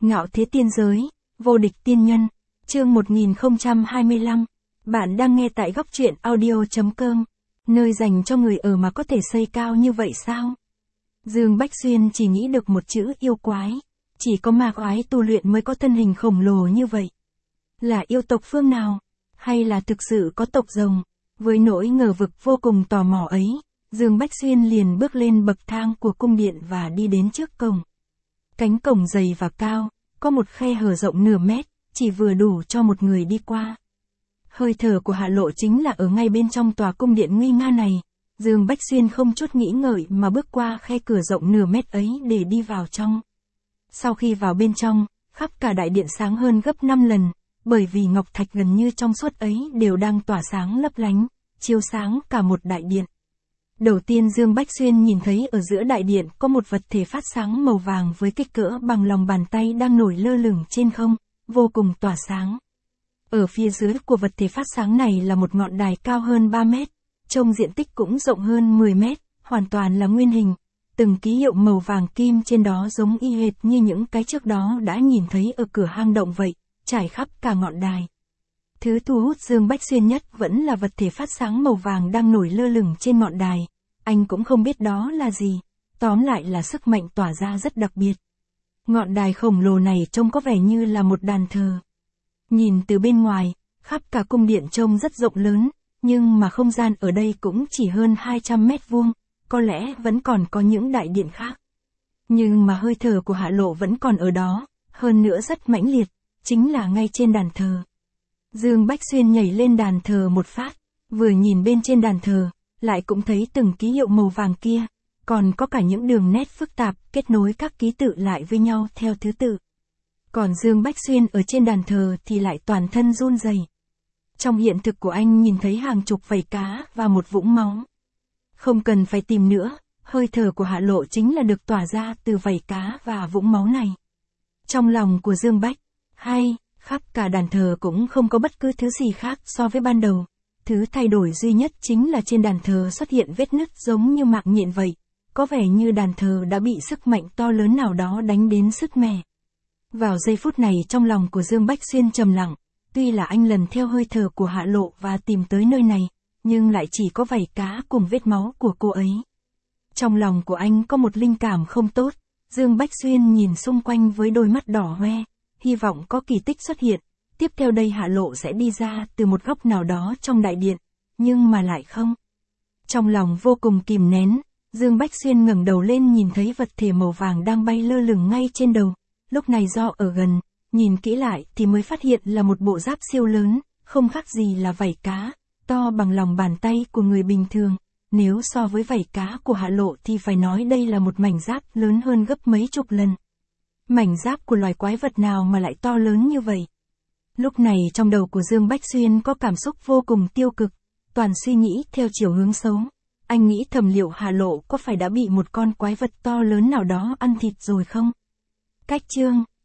Ngạo thế tiên giới, vô địch tiên nhân, chương 1025. Bạn đang nghe tại góc truyện audio.com, nơi dành cho người ở mà có thể xây cao như vậy sao? Dương Bách Xuyên chỉ nghĩ được một chữ yêu quái, chỉ có ma quái tu luyện mới có thân hình khổng lồ như vậy. Là yêu tộc phương nào? Hay là thực sự có tộc rồng? Với nỗi ngờ vực vô cùng tò mò ấy, Dương Bách Xuyên liền bước lên bậc thang của cung điện và đi đến trước cổng. Cánh cổng dày và cao, có một khe hở rộng nửa mét, chỉ vừa đủ cho một người đi qua. Hơi thở của Hạ Lộ chính là ở ngay bên trong tòa cung điện nguy nga này. Dương Bách Xuyên không chút nghĩ ngợi mà bước qua khe cửa rộng nửa mét ấy để đi vào trong. Sau khi vào bên trong, khắp cả đại điện sáng hơn gấp 5 lần, bởi vì ngọc thạch gần như trong suốt ấy đều đang tỏa sáng lấp lánh, chiếu sáng cả một đại điện. Đầu tiên Dương Bách Xuyên nhìn thấy ở giữa đại điện có một vật thể phát sáng màu vàng với kích cỡ bằng lòng bàn tay đang nổi lơ lửng trên không, vô cùng tỏa sáng. Ở phía dưới của vật thể phát sáng này là một ngọn đài cao hơn 3 mét, trông diện tích cũng rộng hơn 10 mét, hoàn toàn là nguyên hình. Từng ký hiệu màu vàng kim trên đó giống y hệt như những cái trước đó đã nhìn thấy ở cửa hang động vậy, trải khắp cả ngọn đài. Thứ thu hút Dương Bách Xuyên nhất vẫn là vật thể phát sáng màu vàng đang nổi lơ lửng trên ngọn đài. Anh cũng không biết đó là gì, tóm lại là sức mạnh tỏa ra rất đặc biệt. Ngọn đài khổng lồ này trông có vẻ như là một đàn thờ. Nhìn từ bên ngoài, khắp cả cung điện trông rất rộng lớn, nhưng mà không gian ở đây cũng chỉ hơn 200 mét vuông, có lẽ vẫn còn có những đại điện khác. Nhưng mà hơi thở của Hạ Lộ vẫn còn ở đó, hơn nữa rất mãnh liệt, chính là ngay trên đàn thờ. Dương Bách Xuyên nhảy lên đàn thờ một phát, vừa nhìn bên trên đàn thờ, lại cũng thấy từng ký hiệu màu vàng kia, còn có cả những đường nét phức tạp kết nối các ký tự lại với nhau theo thứ tự. Còn Dương Bách Xuyên ở trên đàn thờ thì lại toàn thân run rẩy. Trong hiện thực của anh nhìn thấy hàng chục vảy cá và một vũng máu. Không cần phải tìm nữa, hơi thở của Hạ Lộ chính là được tỏa ra từ vảy cá và vũng máu này. Trong lòng của Dương Bách, khắp cả đàn thờ cũng không có bất cứ thứ gì khác so với ban đầu. Thứ thay đổi duy nhất chính là trên đàn thờ xuất hiện vết nứt giống như mạng nhện vậy. Có vẻ như đàn thờ đã bị sức mạnh to lớn nào đó đánh đến sứt mẻ. Vào giây phút này trong lòng của Dương Bách Xuyên trầm lặng, tuy là anh lần theo hơi thở của Hạ Lộ và tìm tới nơi này, nhưng lại chỉ có vảy cá cùng vết máu của cô ấy. Trong lòng của anh có một linh cảm không tốt, Dương Bách Xuyên nhìn xung quanh với đôi mắt đỏ hoe, hy vọng có kỳ tích xuất hiện. Tiếp theo đây Hạ Lộ sẽ đi ra từ một góc nào đó trong đại điện, nhưng mà lại không. Trong lòng vô cùng kìm nén, Dương Bách Xuyên ngẩng đầu lên nhìn thấy vật thể màu vàng đang bay lơ lửng ngay trên đầu. Lúc này do ở gần, nhìn kỹ lại thì mới phát hiện là một bộ giáp siêu lớn, không khác gì là vảy cá, to bằng lòng bàn tay của người bình thường. Nếu so với vảy cá của Hạ Lộ thì phải nói đây là một mảnh giáp lớn hơn gấp mấy chục lần. Mảnh giáp của loài quái vật nào mà lại to lớn như vậy? Lúc này trong đầu của Dương Bách Xuyên có cảm xúc vô cùng tiêu cực, toàn suy nghĩ theo chiều hướng xấu. Anh nghĩ thầm liệu Hạ Lộ có phải đã bị một con quái vật to lớn nào đó ăn thịt rồi không? Cách chương